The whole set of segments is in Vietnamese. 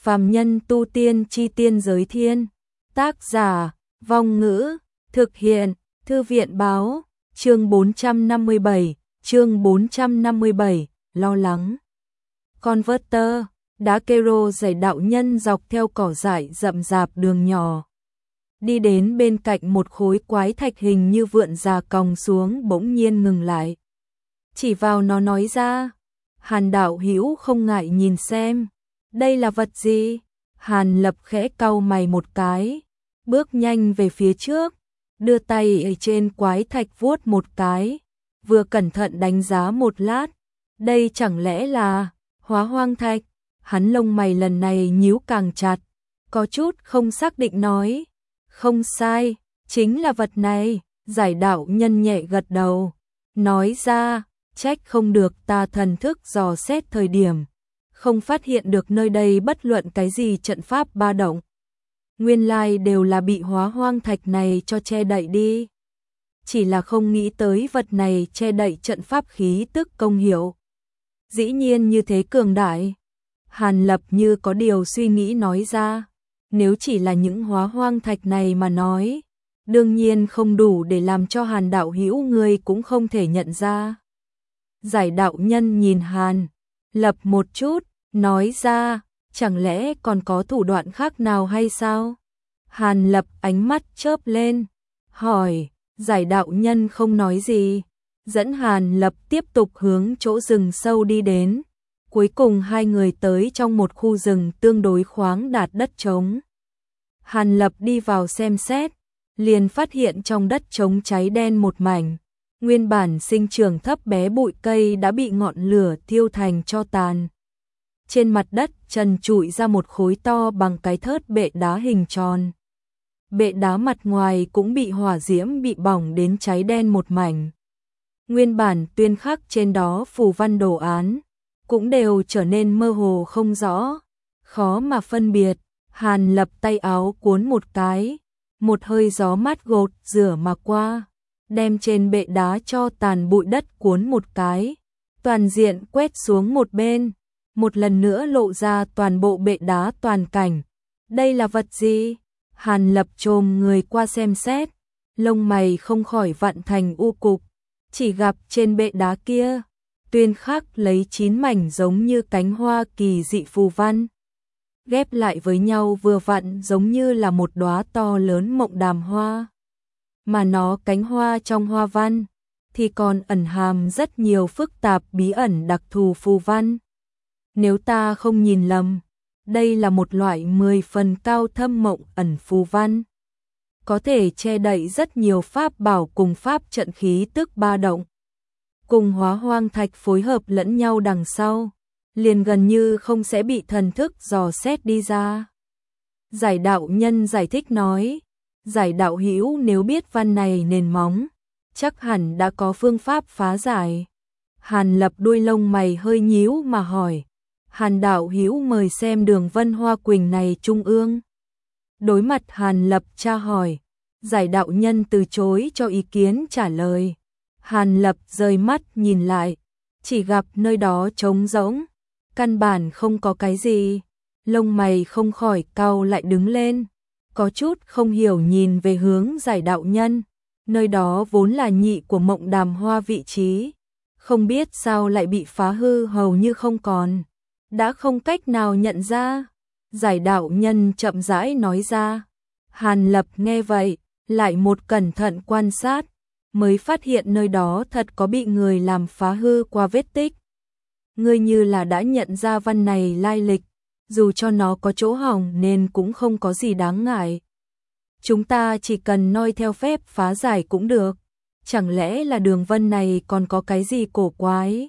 Phàm nhân tu tiên chi tiên giới thiên. Tác giả, Vong Ngữ, thực hiện, Thư viện báo, chương 457, lo lắng. Converter, đá kero dày đạo nhân dọc theo cỏ dại rậm rạp đường nhỏ. Đi đến bên cạnh một khối quái thạch hình như vượn già còng xuống bỗng nhiên ngừng lại. Chỉ vào nó nói ra, Hàn đạo hữu không ngại nhìn xem, đây là vật gì? Hàn Lập khẽ cau mày một cái, bước nhanh về phía trước, đưa tay ở trên quái thạch vuốt một cái, vừa cẩn thận đánh giá một lát, đây chẳng lẽ là Hóa Hoang Thạch? Hắn lông mày lần này nhíu càng chặt, có chút không xác định nói, không sai, chính là vật này. Giải đạo nhân nhẹ gật đầu, nói ra, trách không được ta thần thức dò xét thời điểm, không phát hiện được nơi đây bất luận cái gì trận pháp ba động. Nguyên lai đều là bị Hóa Hoang Thạch này cho che đậy đi. Chỉ là không nghĩ tới vật này che đậy trận pháp khí tức công hiệu. Dĩ nhiên như thế cường đại. Hàn Lập như có điều suy nghĩ nói ra, nếu chỉ là những Hóa Hoang Thạch này mà nói, đương nhiên không đủ để làm cho Hàn đạo hữu người cũng không thể nhận ra. Giải đạo nhân nhìn Hàn Lập một chút, nói ra, chẳng lẽ còn có thủ đoạn khác nào hay sao? Hàn Lập ánh mắt chớp lên, hỏi, giải đạo nhân không nói gì, dẫn Hàn Lập tiếp tục hướng chỗ rừng sâu đi đến. Cuối cùng hai người tới trong một khu rừng tương đối khoáng đạt đất trống. Hàn Lập đi vào xem xét, liền phát hiện trong đất trống cháy đen một mảnh. Nguyên bản sinh trưởng thấp bé bụi cây đã bị ngọn lửa thiêu thành tro tàn. Trên mặt đất trần trụi ra một khối to bằng cái thớt bệ đá hình tròn. Bệ đá mặt ngoài cũng bị hỏa diễm bị bỏng đến cháy đen một mảnh. Nguyên bản tuyên khắc trên đó phù văn đồ án, cũng đều trở nên mơ hồ không rõ, khó mà phân biệt. Hàn Lập tay áo cuốn một cái, một hơi gió mát gột rửa mà qua, đem trên bệ đá cho tàn bụi đất cuốn một cái, toàn diện quét xuống một bên, một lần nữa lộ ra toàn bộ bệ đá toàn cảnh. Đây là vật gì? Hàn Lập chồm người qua xem xét, lông mày không khỏi vặn thành u cục, chỉ gặp trên bệ đá kia, tuyên khắc lấy 9 mảnh giống như cánh hoa kỳ dị phù văn, ghép lại với nhau vừa vặn giống như là một đóa to lớn mộng đàm hoa. Mà nó cánh hoa trong hoa văn thì còn ẩn hàm rất nhiều phức tạp bí ẩn đặc thù phù văn. Nếu ta không nhìn lầm, đây là một loại 10 phần cao thâm mộng ẩn phù văn, có thể che đậy rất nhiều pháp bảo cùng pháp trận khí tức ba động. Cùng Hóa Hoang Thạch phối hợp lẫn nhau đằng sau, liền gần như không sẽ bị thần thức dò xét đi ra. Giải đạo nhân giải thích nói, giải đạo hữu nếu biết văn này nền móng, chắc hẳn đã có phương pháp phá giải. Hàn Lập đuôi lông mày hơi nhíu mà hỏi, Hàn đạo hữu mời xem đường vân hoa quỳnh này trung ương. Đối mặt Hàn Lập tra hỏi, giải đạo nhân từ chối cho ý kiến trả lời. Hàn Lập rời mắt nhìn lại, chỉ gặp nơi đó trống rỗng, căn bản không có cái gì. Lông mày không khỏi cau lại đứng lên, có chút không hiểu nhìn về hướng giải đạo nhân. Nơi đó vốn là nhị của mộng đàm hoa vị trí, không biết sao lại bị phá hư hầu như không còn, đã không cách nào nhận ra. Giải đạo nhân chậm rãi nói ra. Hàn Lập nghe vậy, lại một cẩn thận quan sát, mới phát hiện nơi đó thật có bị người làm phá hư qua vết tích. Ngươi như là đã nhận ra văn này lai lịch, dù cho nó có chỗ hỏng nên cũng không có gì đáng ngại. Chúng ta chỉ cần noi theo phép phá giải cũng được, chẳng lẽ là đường vân này còn có cái gì cổ quái?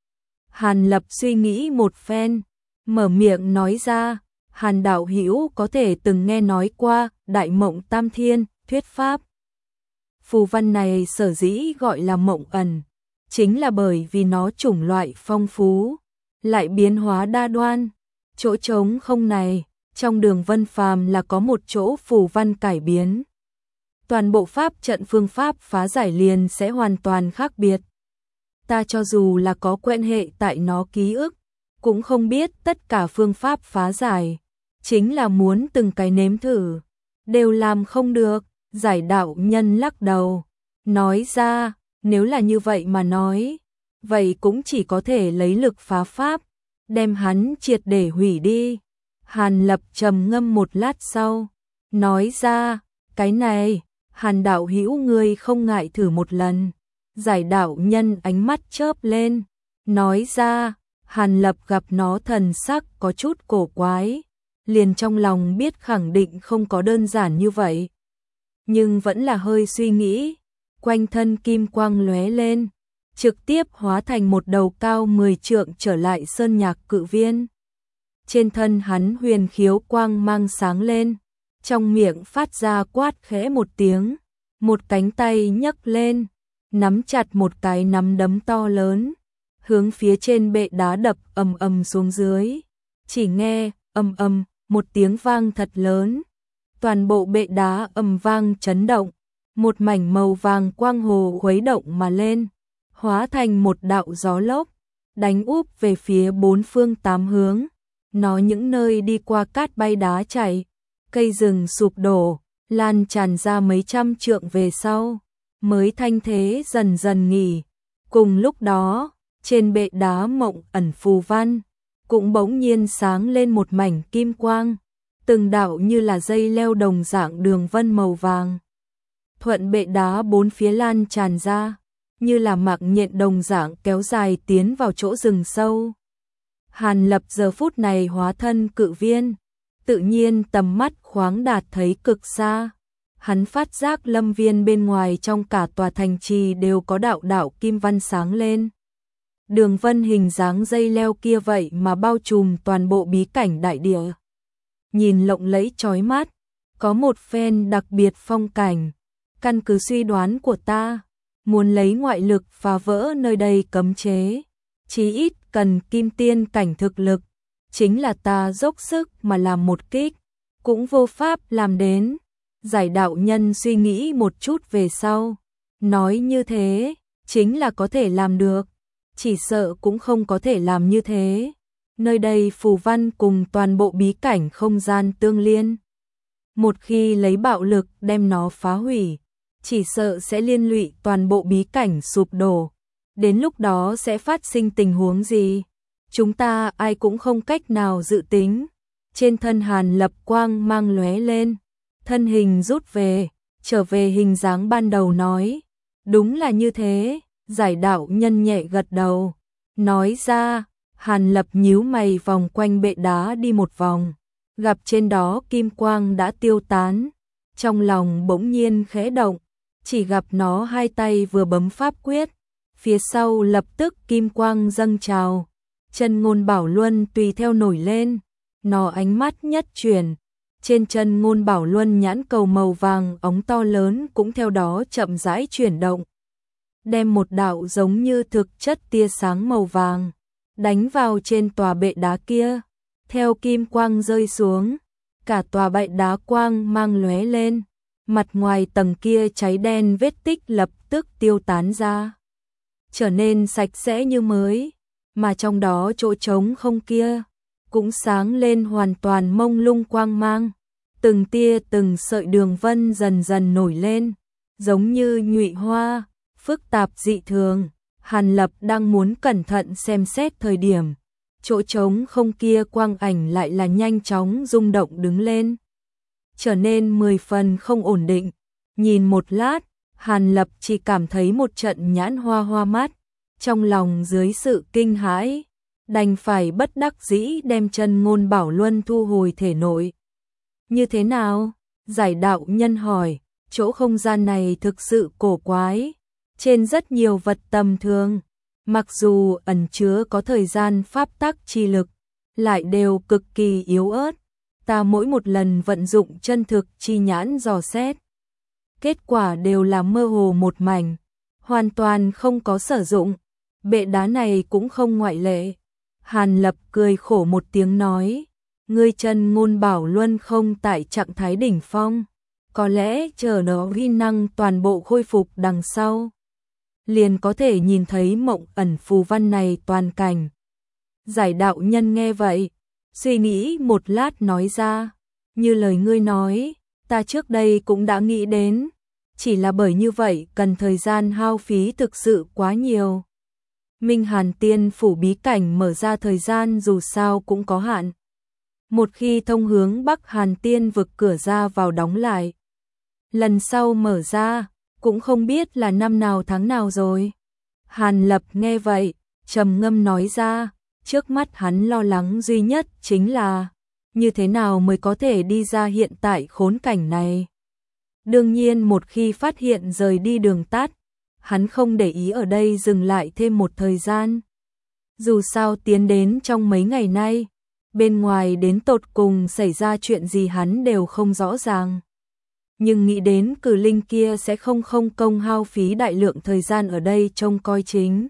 Hàn Lập suy nghĩ một phen, mở miệng nói ra, Hàn đạo hữu có thể từng nghe nói qua Đại Mộng Tam Thiên thuyết pháp. Phù văn này sở dĩ gọi là mộng ẩn, chính là bởi vì nó chủng loại phong phú, lại biến hóa đa đoan. Chỗ trống không này, trong đường vân phàm là có một chỗ phù văn cải biến. Toàn bộ pháp trận phương pháp phá giải liền sẽ hoàn toàn khác biệt. Ta cho dù là có quen hệ tại nó ký ức, cũng không biết tất cả phương pháp phá giải, chính là muốn từng cái nếm thử, đều làm không được. Giải đạo nhân lắc đầu, nói ra, nếu là như vậy mà nói, vậy cũng chỉ có thể lấy lực phá pháp, đem hắn triệt để hủy đi. Hàn Lập trầm ngâm một lát sau, nói ra, cái này, Hàn đạo hữu ngươi không ngại thử một lần. Giải đạo nhân ánh mắt chớp lên, nói ra, Hàn Lập gặp nó thần sắc có chút cổ quái, liền trong lòng biết khẳng định không có đơn giản như vậy. Nhưng vẫn là hơi suy nghĩ, quanh thân kim quang lóe lên, trực tiếp hóa thành một đầu cao 10 trượng trở lại sơn nhạc cự viên. Trên thân hắn huyền khiếu quang mang sáng lên, trong miệng phát ra quát khẽ một tiếng, một cánh tay nhấc lên, nắm chặt một cái nắm đấm to lớn, hướng phía trên bệ đá đập ầm ầm xuống dưới. Chỉ nghe ầm ầm một tiếng vang thật lớn, toàn bộ bệ đá ầm vang chấn động, một mảnh màu vàng quang hồ khuấy động mà lên, hóa thành một đạo gió lốc, đánh úp về phía bốn phương tám hướng. Nó những nơi đi qua cát bay đá chảy, cây rừng sụp đổ, lan tràn ra mấy trăm trượng về sau, mới thanh thế dần dần nghỉ. Cùng lúc đó, trên bệ đá mộng ẩn phù văn, cũng bỗng nhiên sáng lên một mảnh kim quang, từng đạo như là dây leo đồng dạng đường vân màu vàng. Thuận bệ đá bốn phía lan tràn ra, như là mạc nhện đồng dạng kéo dài tiến vào chỗ rừng sâu. Hàn Lập giờ phút này hóa thân cự viên, tự nhiên tầm mắt khoáng đạt thấy cực xa. Hắn phát giác lâm viên bên ngoài trong cả tòa thành trì đều có đạo đạo kim văn sáng lên. Đường vân hình dáng dây leo kia vậy mà bao trùm toàn bộ bí cảnh đại địa. Nhìn lộng lẫy chói mắt, có một phen đặc biệt phong cảnh. Căn cứ suy đoán của ta, muốn lấy ngoại lực phá vỡ nơi đây cấm chế, chí ít cần kim tiên cảnh thực lực, chính là ta dốc sức mà làm một kích, cũng vô pháp làm đến. Giải đạo nhân suy nghĩ một chút về sau, nói như thế, chính là có thể làm được, chỉ sợ cũng không có thể làm như thế. Nơi đây phù văn cùng toàn bộ bí cảnh không gian tương liên. Một khi lấy bạo lực đem nó phá hủy, chỉ sợ sẽ liên lụy toàn bộ bí cảnh sụp đổ. Đến lúc đó sẽ phát sinh tình huống gì? Chúng ta ai cũng không cách nào dự tính. Trên thân Hàn Lập quang mang lóe lên, thân hình rút về, trở về hình dáng ban đầu nói. Đúng là như thế, giải đạo nhân nhẹ gật đầu, nói ra. Hàn Lập nhíu mày vòng quanh bệ đá đi một vòng, gặp trên đó kim quang đã tiêu tán, trong lòng bỗng nhiên khẽ động, chỉ gặp nó hai tay vừa bấm pháp quyết, phía sau lập tức kim quang dâng trào, chân ngôn bảo luân tùy theo nổi lên, nó ánh mắt nhất chuyển, trên chân ngôn bảo luân nhãn cầu màu vàng óng to lớn cũng theo đó chậm rãi chuyển động, đem một đạo giống như thực chất tia sáng màu vàng đánh vào trên tòa bệ đá kia. Theo kim quang rơi xuống, cả tòa bệ đá quang mang lóe lên, mặt ngoài tầng kia cháy đen vết tích lập tức tiêu tán ra, trở nên sạch sẽ như mới, mà trong đó chỗ trống không kia cũng sáng lên hoàn toàn mông lung quang mang, từng tia từng sợi đường vân dần dần nổi lên, giống như nhụy hoa, phức tạp dị thường. Hàn Lập đang muốn cẩn thận xem xét thời điểm, chỗ trống không kia quang ảnh lại là nhanh chóng rung động đứng lên, trở nên 10 phần không ổn định. Nhìn một lát, Hàn Lập chỉ cảm thấy một trận nhãn hoa hoa mắt, trong lòng dưới sự kinh hãi, đành phải bất đắc dĩ đem chân ngôn bảo luân thu hồi thể nội. Như thế nào? Giải đạo nhân hỏi, chỗ không gian này thực sự cổ quái. Trên rất nhiều vật tầm thường, mặc dù ẩn chứa có thời gian pháp tắc chi lực, lại đều cực kỳ yếu ớt. Ta mỗi một lần vận dụng chân thực chi nhãn dò xét, kết quả đều là mơ hồ một mảnh, hoàn toàn không có sử dụng. Bệ đá này cũng không ngoại lệ. Hàn Lập cười khổ một tiếng nói, ngươi chân ngôn bảo luân không tại trạng thái đỉnh phong, có lẽ chờ nó huy năng toàn bộ khôi phục đằng sau, liền có thể nhìn thấy mộng ẩn phù văn này toàn cảnh. Giải đạo nhân nghe vậy, Suy nghĩ một lát nói ra, như lời ngươi nói, ta trước đây cũng đã nghĩ đến, chỉ là bởi như vậy cần thời gian hao phí thực sự quá nhiều. Minh Hàn Tiên phủ bí cảnh mở ra thời gian dù sao cũng có hạn. Một khi thông hướng Bắc Hàn Tiên vực cửa ra vào đóng lại, lần sau mở ra, cũng không biết là năm nào tháng nào rồi. Hàn Lập nghe vậy, trầm ngâm nói ra, trước mắt hắn lo lắng duy nhất chính là như thế nào mới có thể đi ra hiện tại khốn cảnh này. Đương nhiên một khi phát hiện rời đi đường tắt, hắn không để ý ở đây dừng lại thêm một thời gian. Dù sao tiến đến trong mấy ngày nay, bên ngoài đến tột cùng xảy ra chuyện gì hắn đều không rõ ràng. Nhưng nghĩ đến cử linh kia sẽ không công hao phí đại lượng thời gian ở đây trông coi chính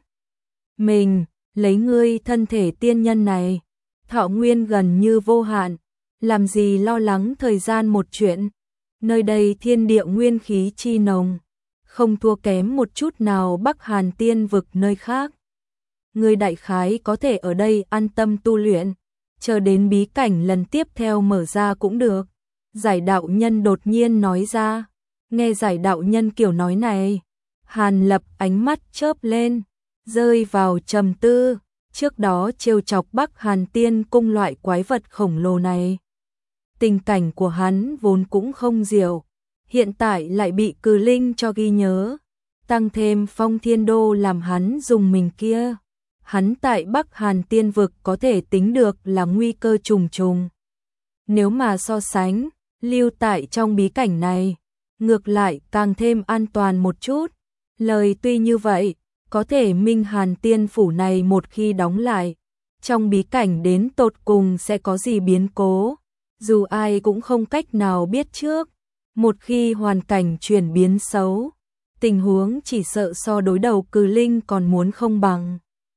mình, lấy ngươi thân thể tiên nhân này, thọ nguyên gần như vô hạn, làm gì lo lắng thời gian một chuyện. Nơi đây thiên địa nguyên khí chi nồng, không thua kém một chút nào Bắc Hàn Tiên vực nơi khác. Ngươi đại khái có thể ở đây an tâm tu luyện, chờ đến bí cảnh lần tiếp theo mở ra cũng được. Giải đạo nhân đột nhiên nói ra, nghe giải đạo nhân kiểu nói này, Hàn Lập ánh mắt chớp lên, rơi vào trầm tư, trước đó trêu chọc Bắc Hàn Tiên cung loại quái vật khổng lồ này. Tình cảnh của hắn vốn cũng không diệu, hiện tại lại bị cử linh cho ghi nhớ, tăng thêm Phong Thiên Đô làm hắn dùng mình kia. Hắn tại Bắc Hàn Tiên vực có thể tính được là nguy cơ trùng trùng. Nếu mà so sánh, lưu tại trong bí cảnh này, ngược lại càng thêm an toàn một chút. Lời tuy như vậy, có thể Minh Hàn Tiên phủ này một khi đóng lại, trong bí cảnh đến tột cùng sẽ có gì biến cố, dù ai cũng không cách nào biết trước. Một khi hoàn cảnh chuyển biến xấu, tình huống chỉ sợ so đối đầu cử linh còn muốn không bằng.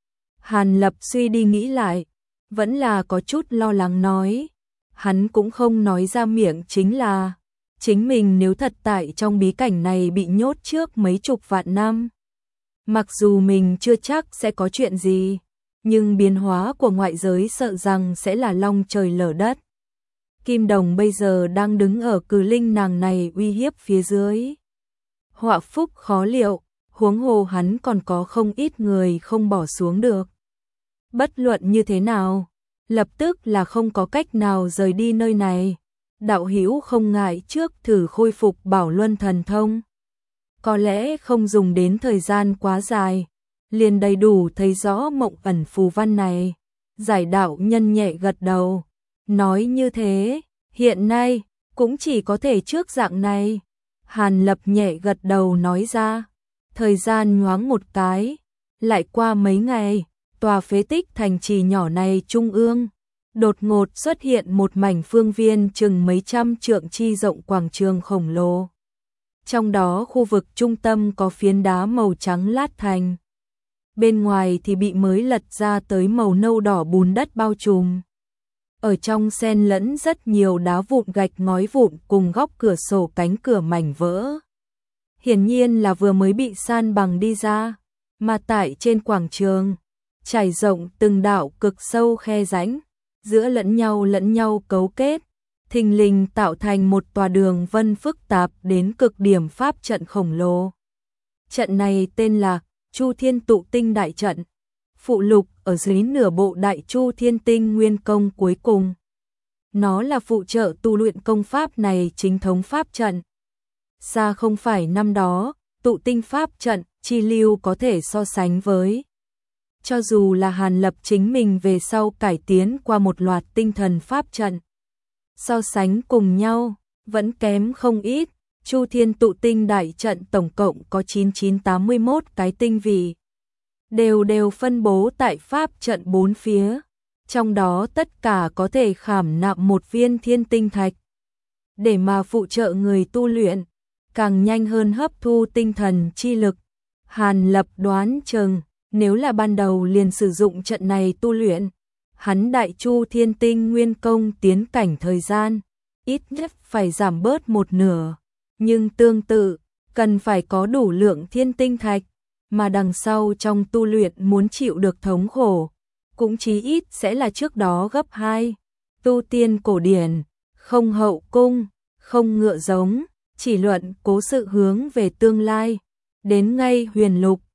Hàn Lập suy đi nghĩ lại, vẫn là có chút lo lắng nói. Hắn cũng không nói ra miệng chính là, chính mình nếu thật tại trong bí cảnh này bị nhốt trước mấy chục vạn năm. Mặc dù mình chưa chắc sẽ có chuyện gì, nhưng biến hóa của ngoại giới sợ rằng sẽ là long trời lở đất. Kim Đồng bây giờ đang đứng ở cử linh nàng này uy hiếp phía dưới. Họa phúc khó liệu, huống hồ hắn còn có không ít người không bỏ xuống được. Bất luận như thế nào, lập tức là không có cách nào rời đi nơi này. Đạo hữu không ngại trước thử khôi phục Bảo Luân thần thông. Có lẽ không dùng đến thời gian quá dài, liền đầy đủ thấy rõ mộng ẩn phù văn này. Giải đạo nhân nhẹ gật đầu, nói như thế, hiện nay cũng chỉ có thể trước dạng này. Hàn Lập nhẹ gật đầu nói ra, thời gian nhoáng một cái, lại qua mấy ngày, tòa phế tích thành trì nhỏ này trung ương, đột ngột xuất hiện một mảnh phương viên chừng mấy trăm trượng chi rộng quảng trường khổng lồ. Trong đó khu vực trung tâm có phiến đá màu trắng lát thành. Bên ngoài thì bị mới lật ra tới màu nâu đỏ bùn đất bao trùm. Ở trong xen lẫn rất nhiều đá vụn gạch ngói vụn cùng góc cửa sổ cánh cửa mảnh vỡ. Hiển nhiên là vừa mới bị san bằng đi ra, mà tại trên quảng trường, trải rộng từng đạo cực sâu khe rãnh, giữa lẫn nhau cấu kết, thình lình tạo thành một tòa đường vân phức tạp đến cực điểm pháp trận khổng lồ. Trận này tên là Chu Thiên Tụ Tinh Đại Trận, phụ lục ở dưới nửa bộ Đại Chu Thiên Tinh Nguyên Công cuối cùng. Nó là phụ trợ tu luyện công pháp này chính thống pháp trận. Xa không phải năm đó, tụ tinh pháp trận, chi lưu có thể so sánh với. Cho dù là Hàn Lập chính mình về sau cải tiến qua một loạt tinh thần pháp trận, so sánh cùng nhau, vẫn kém không ít. Chu Thiên Tụ Tinh Đại Trận tổng cộng có 9981 cái tinh vị, đều phân bố tại pháp trận bốn phía, trong đó tất cả có thể khảm nạm một viên thiên tinh thạch, để mà phụ trợ người tu luyện, càng nhanh hơn hấp thu tinh thần chi lực. Hàn Lập đoán chừng, nếu là ban đầu liền sử dụng trận này tu luyện, hắn Đại Chu Thiên Tinh Nguyên Công tiến cảnh thời gian, ít nhất phải giảm bớt một nửa. Nhưng tương tự, cần phải có đủ lượng thiên tinh thạch, mà đằng sau trong tu luyện muốn chịu được thống khổ, cũng chí ít sẽ là trước đó gấp 2. tu tiên cổ điển, không hậu cung, không ngựa giống, chỉ luận cố sự hướng về tương lai. Đến ngay huyền lục,